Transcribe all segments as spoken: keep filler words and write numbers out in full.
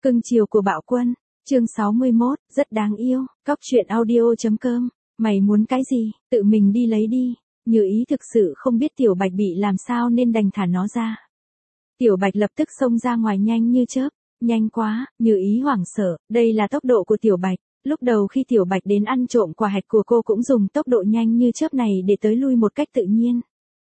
Cưng chiều của Bạo Quân, chương sáu mươi mốt, rất đáng yêu, cóc truyện audio.com, mày muốn cái gì, tự mình đi lấy đi, Như Ý thực sự không biết Tiểu Bạch bị làm sao nên đành thả nó ra. Tiểu Bạch lập tức xông ra ngoài nhanh như chớp, nhanh quá, Như Ý hoảng sợ, đây là tốc độ của Tiểu Bạch, lúc đầu khi Tiểu Bạch đến ăn trộm quả hạch của cô cũng dùng tốc độ nhanh như chớp này để tới lui một cách tự nhiên.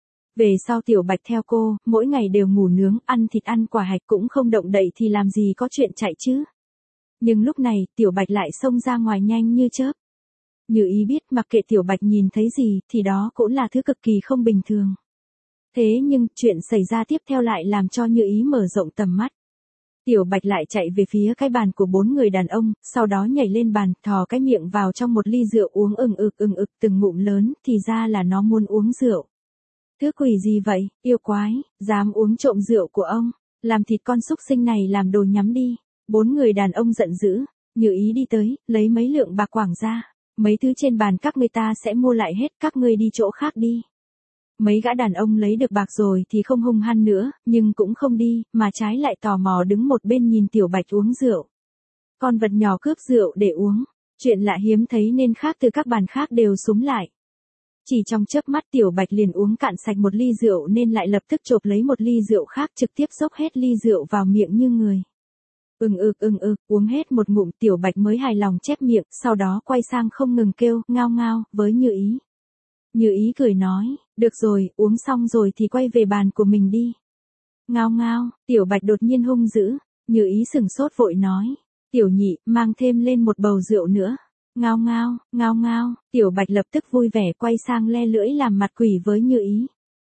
Về sau Tiểu Bạch theo cô, mỗi ngày đều ngủ nướng, ăn thịt ăn quả hạch cũng không động đậy thì làm gì có chuyện chạy chứ. Nhưng lúc này, Tiểu Bạch lại xông ra ngoài nhanh như chớp. Như Ý biết mặc kệ Tiểu Bạch nhìn thấy gì thì đó cũng là thứ cực kỳ không bình thường. Thế nhưng, chuyện xảy ra tiếp theo lại làm cho Như Ý mở rộng tầm mắt. Tiểu Bạch lại chạy về phía cái bàn của bốn người đàn ông, sau đó nhảy lên bàn, thò cái miệng vào trong một ly rượu uống ừng ực ừng ực từng ngụm lớn, thì ra là nó muốn uống rượu. Thứ quỷ gì vậy, yêu quái, dám uống trộm rượu của ông, làm thịt con súc sinh này làm đồ nhắm đi. Bốn người đàn ông giận dữ, Như Ý đi tới, lấy mấy lượng bạc quảng ra, mấy thứ trên bàn các người ta sẽ mua lại hết, các ngươi đi chỗ khác đi. Mấy gã đàn ông lấy được bạc rồi thì không hung hăng nữa, nhưng cũng không đi, mà trái lại tò mò đứng một bên nhìn Tiểu Bạch uống rượu. Con vật nhỏ cướp rượu để uống, chuyện lạ hiếm thấy nên khác từ các bàn khác đều xúm lại. Chỉ trong chớp mắt Tiểu Bạch liền uống cạn sạch một ly rượu nên lại lập tức chộp lấy một ly rượu khác trực tiếp xốc hết ly rượu vào miệng như người. Ừng ực ừng ực, uống hết một ngụm Tiểu Bạch mới hài lòng chép miệng, sau đó quay sang không ngừng kêu, ngao ngao, với Như Ý. Như Ý cười nói, được rồi, uống xong rồi thì quay về bàn của mình đi. Ngao ngao, Tiểu Bạch đột nhiên hung dữ, Như Ý sừng sốt vội nói, Tiểu Nhị, mang thêm lên một bầu rượu nữa. Ngao ngao, ngao ngao, Tiểu Bạch lập tức vui vẻ quay sang le lưỡi làm mặt quỷ với Như Ý.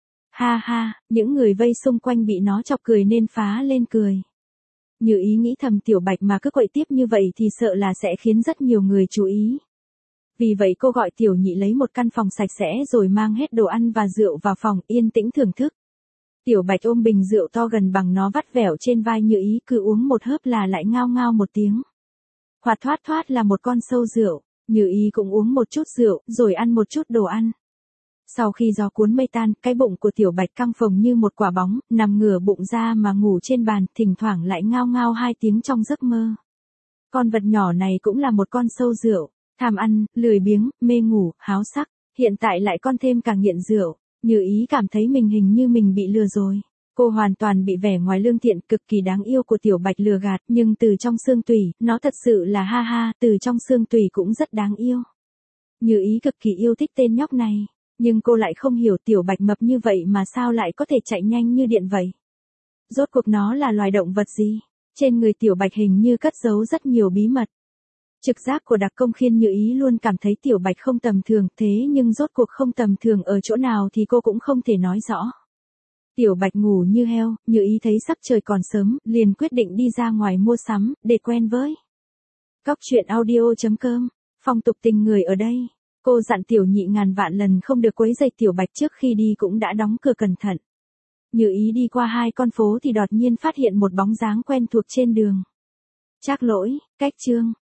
Ha ha, những người vây xung quanh bị nó chọc cười nên phá lên cười. Như Ý nghĩ thầm Tiểu Bạch mà cứ quậy tiếp như vậy thì sợ là sẽ khiến rất nhiều người chú ý. Vì vậy cô gọi Tiểu Nhị lấy một căn phòng sạch sẽ rồi mang hết đồ ăn và rượu vào phòng yên tĩnh thưởng thức. Tiểu Bạch ôm bình rượu to gần bằng nó vắt vẻo trên vai Như Ý, cứ uống một hớp là lại ngao ngao một tiếng. Hoạt thoát thoát là một con sâu rượu, Như Ý cũng uống một chút rượu, rồi ăn một chút đồ ăn. Sau khi gió cuốn mây tan, cái bụng của Tiểu Bạch căng phồng như một quả bóng, nằm ngửa bụng ra mà ngủ trên bàn, thỉnh thoảng lại ngao ngao hai tiếng trong giấc mơ. Con vật nhỏ này cũng là một con sâu rượu, tham ăn, lười biếng, mê ngủ, háo sắc, hiện tại lại con thêm cả nghiện rượu. Như Ý cảm thấy mình hình như mình bị lừa rồi. Cô hoàn toàn bị vẻ ngoài lương thiện cực kỳ đáng yêu của Tiểu Bạch lừa gạt, nhưng từ trong xương tủy, nó thật sự là ha ha, từ trong xương tủy cũng rất đáng yêu. Như Ý cực kỳ yêu thích tên nhóc này, nhưng cô lại không hiểu Tiểu Bạch mập như vậy mà sao lại có thể chạy nhanh như điện vậy. Rốt cuộc nó là loài động vật gì? Trên người Tiểu Bạch hình như cất giấu rất nhiều bí mật. Trực giác của đặc công khiến Như Ý luôn cảm thấy Tiểu Bạch không tầm thường, thế nhưng rốt cuộc không tầm thường ở chỗ nào thì cô cũng không thể nói rõ. Tiểu Bạch ngủ như heo, Như Ý thấy sắc trời còn sớm, liền quyết định đi ra ngoài mua sắm, để quen với cóc truyện audio.com, phong tục tình người ở đây. Cô dặn Tiểu Nhị ngàn vạn lần không được quấy rầy Tiểu Bạch, trước khi đi cũng đã đóng cửa cẩn thận. Như Ý đi qua hai con phố thì đột nhiên phát hiện một bóng dáng quen thuộc trên đường. Trác Lỗi, Cách Chương.